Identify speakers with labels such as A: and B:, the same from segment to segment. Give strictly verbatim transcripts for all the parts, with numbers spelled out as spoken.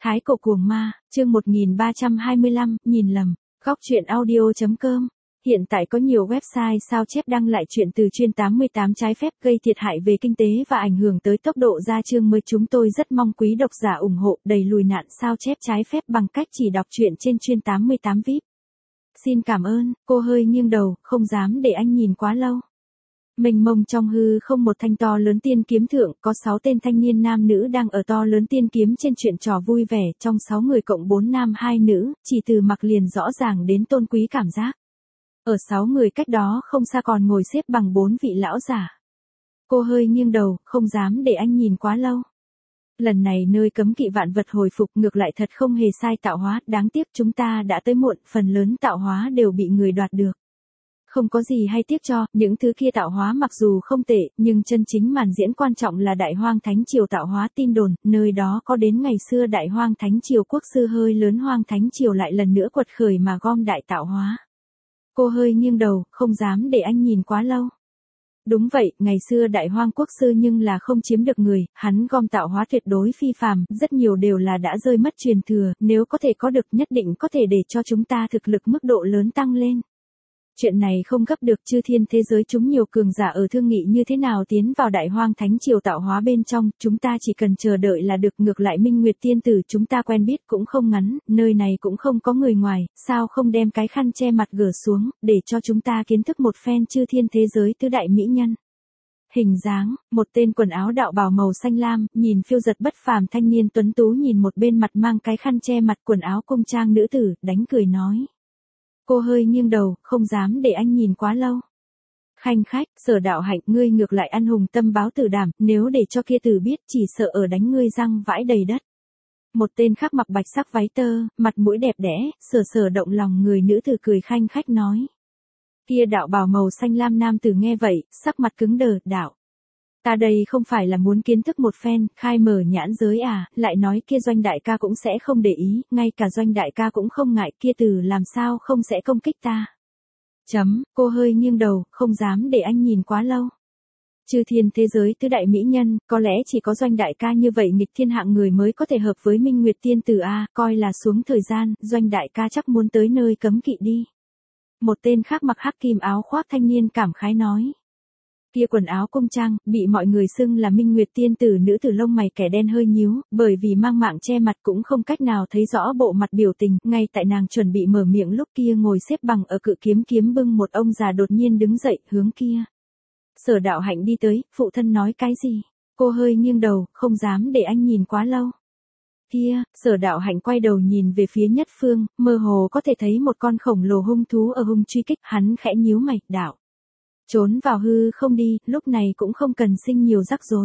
A: Thái cổ cuồng ma, chương một nghìn ba trăm hai mươi lăm, nhìn lầm, góc truyện audio chấm com. Hiện tại có nhiều website sao chép đăng lại chuyện từ chuyên tám mươi tám trái phép gây thiệt hại về kinh tế và ảnh hưởng tới tốc độ ra chương mới. Chúng tôi rất mong quý độc giả ủng hộ đẩy lùi nạn sao chép trái phép bằng cách chỉ đọc truyện trên chuyên tám mươi tám vi ai pi. Xin cảm ơn. Cô hơi nghiêng đầu, không dám để anh nhìn quá lâu. Mênh mông trong hư không một thanh to lớn tiên kiếm thượng, có sáu tên thanh niên nam nữ đang ở to lớn tiên kiếm trên chuyện trò vui vẻ, trong sáu người cộng bốn nam hai nữ, chỉ từ mặc liền rõ ràng đến tôn quý cảm giác. Ở sáu người cách đó không xa còn ngồi xếp bằng bốn vị lão giả. Cô hơi nghiêng đầu, không dám để anh nhìn quá lâu. Lần này nơi cấm kỵ vạn vật hồi phục ngược lại thật không hề sai tạo hóa, đáng tiếc chúng ta đã tới muộn, phần lớn tạo hóa đều bị người đoạt được. Không có gì hay tiếc cho, những thứ kia tạo hóa mặc dù không tệ, nhưng chân chính màn diễn quan trọng là Đại Hoang Thánh Triều tạo hóa. Tin đồn, nơi đó có đến ngày xưa Đại Hoang Thánh Triều quốc sư hơi lớn Hoang Thánh Triều lại lần nữa quật khởi mà gom đại tạo hóa. Cô hơi nghiêng đầu, không dám để anh nhìn quá lâu. Đúng vậy, ngày xưa Đại Hoang quốc sư nhưng là không chiếm được người, hắn gom tạo hóa tuyệt đối phi phàm, rất nhiều đều là đã rơi mất truyền thừa, nếu có thể có được nhất định có thể để cho chúng ta thực lực mức độ lớn tăng lên. Chuyện này không gấp được, chư thiên thế giới chúng nhiều cường giả ở thương nghị như thế nào tiến vào Đại Hoang Thánh Triều tạo hóa bên trong, chúng ta chỉ cần chờ đợi là được. Ngược lại Minh Nguyệt tiên tử chúng ta quen biết cũng không ngắn, nơi này cũng không có người ngoài, sao không đem cái khăn che mặt gỡ xuống, để cho chúng ta kiến thức một phen chư thiên thế giới tứ đại mỹ nhân. Hình dáng, một tên quần áo đạo bào màu xanh lam, nhìn phiêu giật bất phàm thanh niên tuấn tú nhìn một bên mặt mang cái khăn che mặt quần áo cung trang nữ tử, đánh cười nói. Cô hơi nghiêng đầu, không dám để anh nhìn quá lâu. Khanh khách, Sở Đạo Hạnh, ngươi ngược lại ăn hùng tâm báo tử đảm, nếu để cho kia tử biết chỉ sợ ở đánh ngươi răng vãi đầy đất. Một tên khác mặc bạch sắc váy tơ, mặt mũi đẹp đẽ, sờ sờ động lòng người nữ tử cười khanh khách nói. Kia đạo bào màu xanh lam nam tử nghe vậy, sắc mặt cứng đờ, đạo. Ta đây không phải là muốn kiến thức một phen, khai mở nhãn giới à, lại nói kia Doanh đại ca cũng sẽ không để ý, ngay cả Doanh đại ca cũng không ngại, kia từ làm sao không sẽ công kích ta. Chấm, cô hơi nghiêng đầu, không dám để anh nhìn quá lâu. Chư thiên thế giới tứ đại mỹ nhân, có lẽ chỉ có Doanh đại ca như vậy nghịch thiên hạng người mới có thể hợp với Minh Nguyệt tiên tử a, coi là xuống thời gian, Doanh đại ca chắc muốn tới nơi cấm kỵ đi. Một tên khác mặc hắc kim áo khoác thanh niên cảm khái nói. Kia quần áo cung trang, bị mọi người xưng là Minh Nguyệt tiên tử nữ tử lông mày kẻ đen hơi nhíu, bởi vì mang mạng che mặt cũng không cách nào thấy rõ bộ mặt biểu tình, ngay tại nàng chuẩn bị mở miệng lúc kia ngồi xếp bằng ở cự kiếm kiếm bưng một ông già đột nhiên đứng dậy, hướng kia. Sở Đạo Hạnh đi tới, phụ thân nói cái gì? Cô hơi nghiêng đầu, không dám để anh nhìn quá lâu. Kia, Sở Đạo Hạnh quay đầu nhìn về phía nhất phương, mơ hồ có thể thấy một con khổng lồ hung thú ở hung truy kích, hắn khẽ nhíu mày, đạo. Trốn vào hư không đi, lúc này cũng không cần sinh nhiều rắc rối.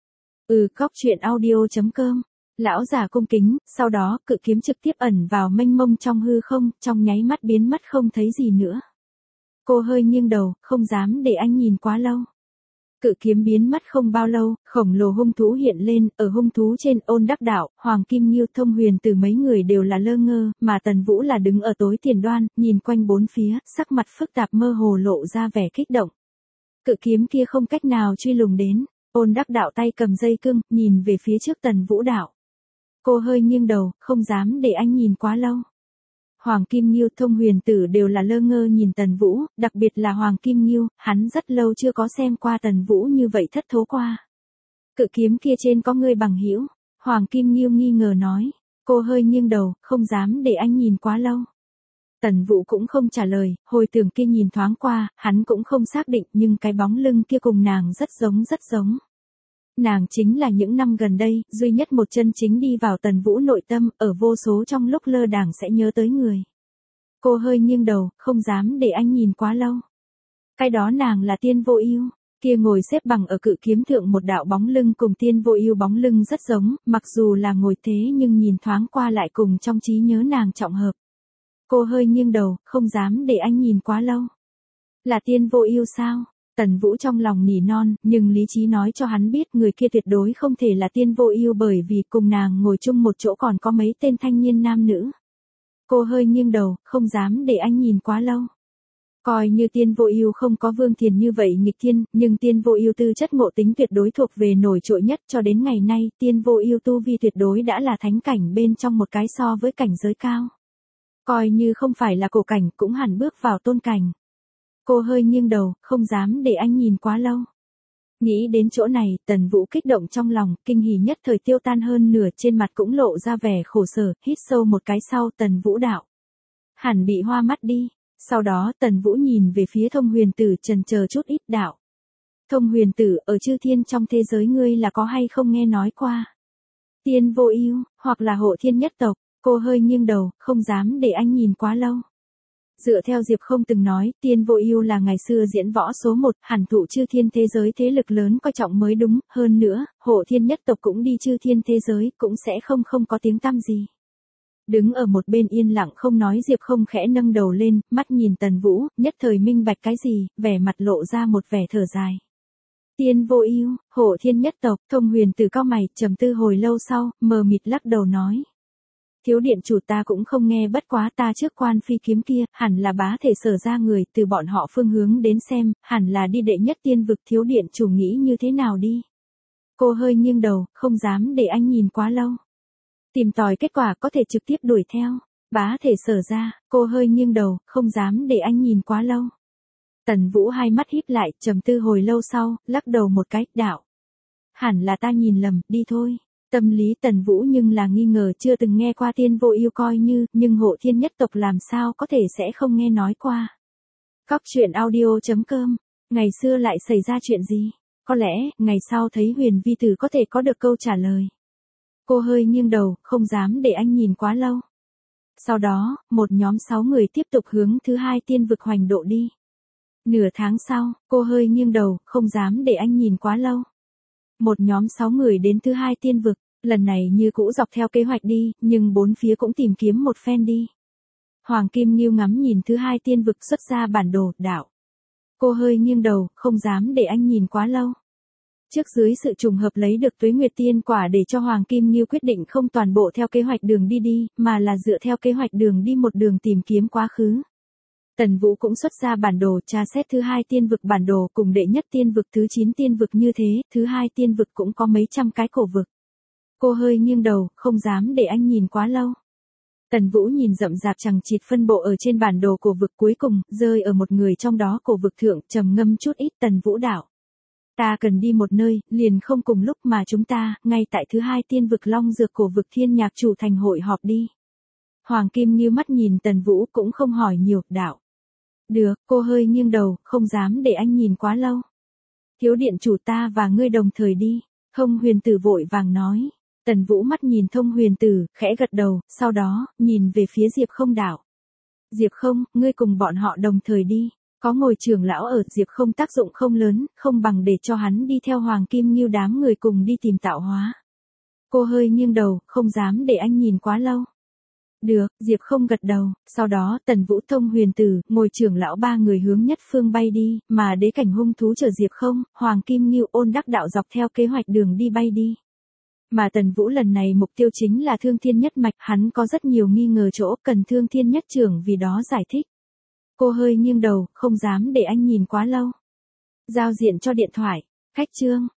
A: Ừ, góc truyện audio chấm com. Lão già cung kính, sau đó, cự kiếm trực tiếp ẩn vào mênh mông trong hư không, trong nháy mắt biến mất không thấy gì nữa. Cô hơi nghiêng đầu, không dám để anh nhìn quá lâu. Cự kiếm biến mất không bao lâu, khổng lồ hung thú hiện lên, ở hung thú trên Ôn Đắc Đạo, Hoàng Kim Nghiêu Thông Huyền từ mấy người đều là lơ ngơ, mà Tần Vũ là đứng ở tối tiền đoan, nhìn quanh bốn phía, sắc mặt phức tạp mơ hồ lộ ra vẻ kích động. Cự kiếm kia không cách nào truy lùng đến, Ôn Đắc Đạo tay cầm dây cương, nhìn về phía trước Tần Vũ đạo. Cô hơi nghiêng đầu, không dám để anh nhìn quá lâu. Hoàng Kim Nghiêu Thông Huyền Tử đều là lơ ngơ nhìn Tần Vũ, đặc biệt là Hoàng Kim Nghiêu, hắn rất lâu chưa có xem qua Tần Vũ như vậy thất thố qua. Cự kiếm kia trên có người bằng hữu, Hoàng Kim Nghiêu nghi ngờ nói. Cô hơi nghiêng đầu, không dám để anh nhìn quá lâu. Tần Vũ cũng không trả lời, hồi tưởng kia nhìn thoáng qua, hắn cũng không xác định, nhưng cái bóng lưng kia cùng nàng rất giống rất giống. Nàng chính là những năm gần đây, duy nhất một chân chính đi vào Tần Vũ nội tâm, ở vô số trong lúc lơ đãng sẽ nhớ tới người. Cô hơi nghiêng đầu, không dám để anh nhìn quá lâu. Cái đó nàng là Tiên Vô Ưu, kia ngồi xếp bằng ở cự kiếm thượng một đạo bóng lưng cùng Tiên Vô Ưu bóng lưng rất giống, mặc dù là ngồi thế nhưng nhìn thoáng qua lại cùng trong trí nhớ nàng trọng hợp. Cô hơi nghiêng đầu, không dám để anh nhìn quá lâu. Là Tiên Vô Ưu sao? Tần Vũ trong lòng nỉ non, nhưng lý trí nói cho hắn biết người kia tuyệt đối không thể là Tiên Vô Ưu bởi vì cùng nàng ngồi chung một chỗ còn có mấy tên thanh niên nam nữ. Cô hơi nghiêng đầu, không dám để anh nhìn quá lâu. Coi như Tiên Vô Ưu không có Vương Thiền như vậy nghịch thiên, nhưng Tiên Vô Ưu tư chất ngộ tính tuyệt đối thuộc về nổi trội nhất, cho đến ngày nay, Tiên Vô Ưu tu vi tuyệt đối đã là thánh cảnh bên trong một cái so với cảnh giới cao. Coi như không phải là cổ cảnh cũng hẳn bước vào tôn cảnh. Cô hơi nghiêng đầu, không dám để anh nhìn quá lâu. Nghĩ đến chỗ này, Tần Vũ kích động trong lòng, kinh hỉ nhất thời tiêu tan hơn nửa, trên mặt cũng lộ ra vẻ khổ sở, hít sâu một cái sau Tần Vũ đạo. Hẳn bị hoa mắt đi. Sau đó Tần Vũ nhìn về phía Thông Huyền Tử chần chờ chút ít đạo. Thông Huyền Tử, ở chư thiên trong thế giới ngươi là có hay không nghe nói qua? Tiên Vô Ưu, hoặc là Hộ Thiên nhất tộc, cô hơi nghiêng đầu, không dám để anh nhìn quá lâu. Dựa theo Diệp Không từng nói, Tiên Vô Ưu là ngày xưa diễn võ số một, hẳn thụ chư thiên thế giới thế lực lớn coi trọng mới đúng, hơn nữa, Hộ Thiên nhất tộc cũng đi chư thiên thế giới, cũng sẽ không không có tiếng tăm gì. Đứng ở một bên yên lặng không nói Diệp Không khẽ nâng đầu lên, mắt nhìn Tần Vũ, nhất thời minh bạch cái gì, vẻ mặt lộ ra một vẻ thở dài. Tiên Vô Ưu, Hộ Thiên nhất tộc, Thông Huyền Tử cau mày, trầm tư hồi lâu sau, mờ mịt lắc đầu nói. Thiếu điện chủ ta cũng không nghe, bất quá ta trước quan phi kiếm kia, hẳn là bá thể Sở ra người, từ bọn họ phương hướng đến xem, hẳn là đi đệ nhất tiên vực, thiếu điện chủ nghĩ như thế nào đi. Cô hơi nghiêng đầu, không dám để anh nhìn quá lâu. Tìm tòi kết quả có thể trực tiếp đuổi theo. Bá thể Sở ra, cô hơi nghiêng đầu, không dám để anh nhìn quá lâu. Tần Vũ hai mắt híp lại, trầm tư hồi lâu sau, lắc đầu một cái, đạo. Hẳn là ta nhìn lầm, đi thôi. Tâm lý Tần Vũ nhưng là nghi ngờ chưa từng nghe qua Tiên Vô Ưu coi như, nhưng Hộ Thiên nhất tộc làm sao có thể sẽ không nghe nói qua. Cóc truyện audio chấm com, ngày xưa lại xảy ra chuyện gì? Có lẽ, ngày sau thấy Huyền Vi Tử có thể có được câu trả lời. Cô hơi nghiêng đầu, không dám để anh nhìn quá lâu. Sau đó, một nhóm sáu người tiếp tục hướng thứ hai tiên vực hoành độ đi. Nửa tháng sau, cô hơi nghiêng đầu, không dám để anh nhìn quá lâu. Một nhóm sáu người đến thứ hai tiên vực, lần này như cũ dọc theo kế hoạch đi, nhưng bốn phía cũng tìm kiếm một phen đi. Hoàng Kim Ngưu ngắm nhìn thứ hai tiên vực xuất ra bản đồ, đạo. Cô hơi nghiêng đầu, không dám để anh nhìn quá lâu. Trước dưới sự trùng hợp lấy được Tuế Nguyệt Tiên Quả để cho Hoàng Kim Ngưu quyết định không toàn bộ theo kế hoạch đường đi đi, mà là dựa theo kế hoạch đường đi một đường tìm kiếm quá khứ. Tần Vũ cũng xuất ra bản đồ tra xét thứ hai tiên vực bản đồ cùng đệ nhất tiên vực thứ chín tiên vực như thế, thứ hai tiên vực cũng có mấy trăm cái cổ vực. Cô hơi nghiêng đầu, không dám để anh nhìn quá lâu. Tần Vũ nhìn rậm rạp chằng chịt phân bộ ở trên bản đồ cổ vực cuối cùng, rơi ở một người trong đó cổ vực thượng, trầm ngâm chút ít. Tần Vũ đạo. Ta cần đi một nơi, liền không cùng lúc mà chúng ta, ngay tại thứ hai tiên vực Long Dược cổ vực Thiên Nhạc chủ thành hội họp đi. Hoàng Kim Ngưu mắt nhìn Tần Vũ cũng không hỏi nhiều, đạo. Được, cô hơi nghiêng đầu, không dám để anh nhìn quá lâu. Thiếu điện chủ ta và ngươi đồng thời đi. Thông Huyền Tử vội vàng nói. Tần Vũ mắt nhìn Thông Huyền Tử, khẽ gật đầu, sau đó, nhìn về phía Diệp Không đạo. Diệp Không, ngươi cùng bọn họ đồng thời đi. Có ngồi trưởng lão ở, Diệp Không tác dụng không lớn, không bằng để cho hắn đi theo Hoàng Kim Ngưu đám người cùng đi tìm tạo hóa. Cô hơi nghiêng đầu, không dám để anh nhìn quá lâu. Được, Diệp Không gật đầu, sau đó Tần Vũ, Thông Huyền Tử, ngồi trưởng lão ba người hướng nhất phương bay đi, mà đế cảnh hung thú chở Diệp Không, Hoàng Kim Ngưu, Ôn Đắc Đạo dọc theo kế hoạch đường đi bay đi. Mà Tần Vũ lần này mục tiêu chính là Thương Thiên Nhất Mạch, hắn có rất nhiều nghi ngờ chỗ cần Thương Thiên Nhất Trưởng vì đó giải thích. Cô hơi nghiêng đầu, không dám để anh nhìn quá lâu. Giao diện cho điện thoại, khách chương.